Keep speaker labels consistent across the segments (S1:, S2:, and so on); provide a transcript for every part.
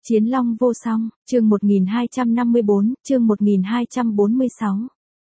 S1: Chiến long vô song, chương 1254, chương 1246.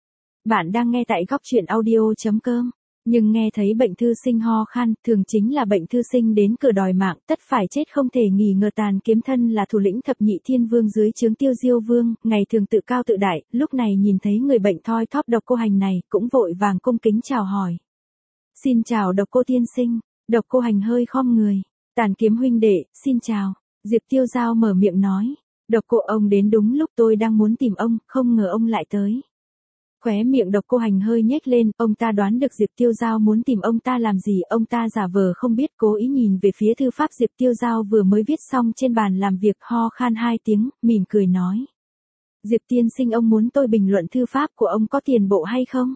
S1: Bạn đang nghe tại góc truyện audio.com. Nhưng nghe thấy bệnh thư sinh ho khan, thường chính là bệnh thư sinh đến cửa đòi mạng, tất phải chết không thể nghi ngờ. Tàn Kiếm Thân là thủ lĩnh thập nhị thiên vương dưới trướng Tiêu Diêu Vương, ngày thường tự cao tự đại, lúc này nhìn thấy người bệnh thoi thóp Độc Cô Hành này, cũng vội vàng cung kính chào hỏi. Xin chào Độc Cô tiên sinh. Độc Cô Hành hơi khom người. Tàn Kiếm huynh đệ, xin chào. Diệp Tiêu Giao mở miệng nói. Độc Cô ông đến đúng lúc, tôi đang muốn tìm ông, không ngờ ông lại tới. Khóe miệng Độc Cô Hành hơi nhếch lên, ông ta đoán được Diệp Tiêu Giao muốn tìm ông ta làm gì, ông ta giả vờ không biết, cố ý nhìn về phía thư pháp Diệp Tiêu Giao vừa mới viết xong trên bàn làm việc, ho khan 2 tiếng, mỉm cười nói. Diệp tiên sinh, ông muốn tôi bình luận thư pháp của ông có tiền bộ hay không?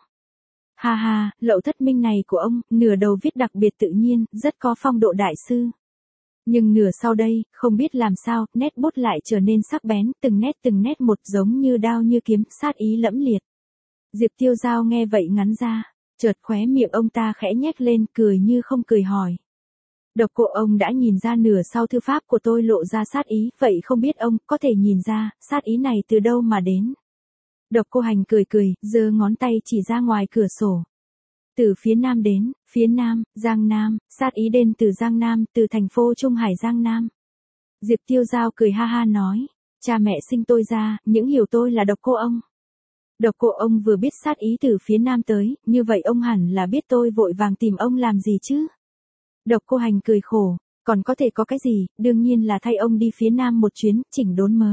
S1: Ha ha, Lậu Thất Minh này của ông, nửa đầu viết đặc biệt tự nhiên, rất có phong độ đại sư. Nhưng nửa sau đây, không biết làm sao, nét bút lại trở nên sắc bén, từng nét một giống như đao như kiếm, sát ý lẫm liệt. Diệp Tiêu Giao nghe vậy ngắn ra, chợt khóe miệng ông ta khẽ nhếch lên, cười như không cười hỏi. Độc Cô ông đã nhìn ra nửa sau thư pháp của tôi lộ ra sát ý, vậy không biết ông có thể nhìn ra, sát ý này từ đâu mà đến? Độc Cô Hành cười, giơ ngón tay chỉ ra ngoài cửa sổ. Từ phía nam đến, phía nam, Giang Nam, sát ý đến từ Giang Nam, từ thành phố Trung Hải Giang Nam. Diệp Tiêu Giao cười ha ha nói, cha mẹ sinh tôi ra, những hiểu tôi là Độc Cô ông. Độc Cô ông vừa biết sát ý từ phía nam tới, như vậy ông hẳn là biết tôi vội vàng tìm ông làm gì chứ? Độc Cô Hành cười khổ, còn có thể có cái gì, đương nhiên là thay ông đi phía nam một chuyến, chỉnh đốn mớ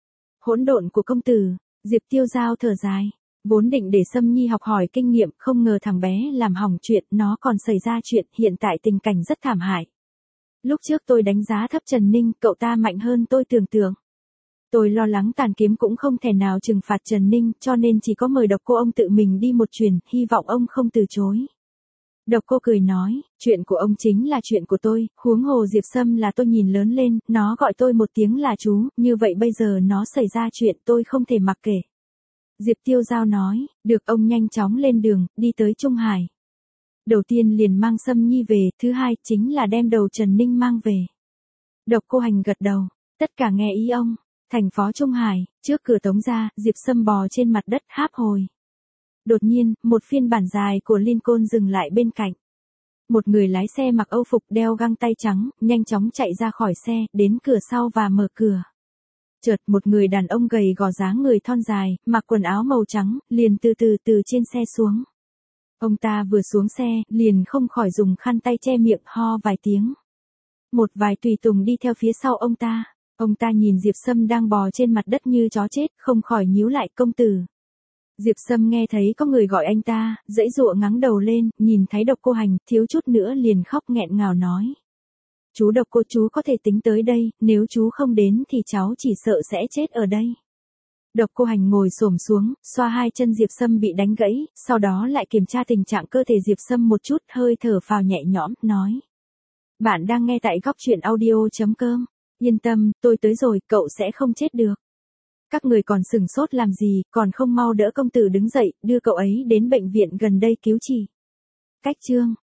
S1: hỗn độn của công tử. Diệp Tiêu Giao thở dài. Vốn định để Sâm Nhi học hỏi kinh nghiệm, không ngờ thằng bé làm hỏng chuyện, nó còn xảy ra chuyện, hiện tại tình cảnh rất thảm hại. Lúc trước tôi đánh giá thấp Trần Ninh, cậu ta mạnh hơn tôi tưởng tượng. Tôi lo lắng Tàn Kiếm cũng không thể nào trừng phạt Trần Ninh, cho nên chỉ có mời Độc Cô ông tự mình đi một chuyến, hy vọng ông không từ chối. Độc Cô cười nói, chuyện của ông chính là chuyện của tôi, huống hồ Diệp Sâm là tôi nhìn lớn lên, nó gọi tôi một tiếng là chú, như vậy bây giờ nó xảy ra chuyện tôi không thể mặc kệ. Diệp Tiêu Giao nói, được, ông nhanh chóng lên đường, đi tới Trung Hải. Đầu tiên liền mang Sâm Nhi về, thứ hai chính là đem đầu Trần Ninh mang về. Độc Cô Hành gật đầu, tất cả nghe ý ông. Thành phố Trung Hải, trước cửa tống ra, Diệp Sâm bò trên mặt đất háp hồi. Đột nhiên, một phiên bản dài của Lincoln dừng lại bên cạnh. Một người lái xe mặc âu phục đeo găng tay trắng, nhanh chóng chạy ra khỏi xe, đến cửa sau và mở cửa. Chợt một người đàn ông gầy gò dáng người thon dài, mặc quần áo màu trắng, liền từ trên xe xuống. Ông ta vừa xuống xe, liền không khỏi dùng khăn tay che miệng, ho vài tiếng. Một vài tùy tùng đi theo phía sau ông ta. Ông ta nhìn Diệp Sâm đang bò trên mặt đất như chó chết, không khỏi nhíu lại, công tử. Diệp Sâm nghe thấy có người gọi anh ta, giãy giụa ngẩng đầu lên, nhìn thấy Độc Cô Hành, thiếu chút nữa liền khóc nghẹn ngào nói. Chú Độc Cô, chú có thể tính tới đây, nếu chú không đến thì cháu chỉ sợ sẽ chết ở đây. Độc Cô Hành ngồi xổm xuống, xoa hai chân Diệp Sâm bị đánh gãy, sau đó lại kiểm tra tình trạng cơ thể Diệp Sâm một chút, hơi thở phào nhẹ nhõm, nói. Bạn đang nghe tại góc truyện audio.com. Yên tâm, tôi tới rồi, cậu sẽ không chết được. Các người còn sừng sốt làm gì, còn không mau đỡ công tử đứng dậy, đưa cậu ấy đến bệnh viện gần đây cứu trị. Cách chương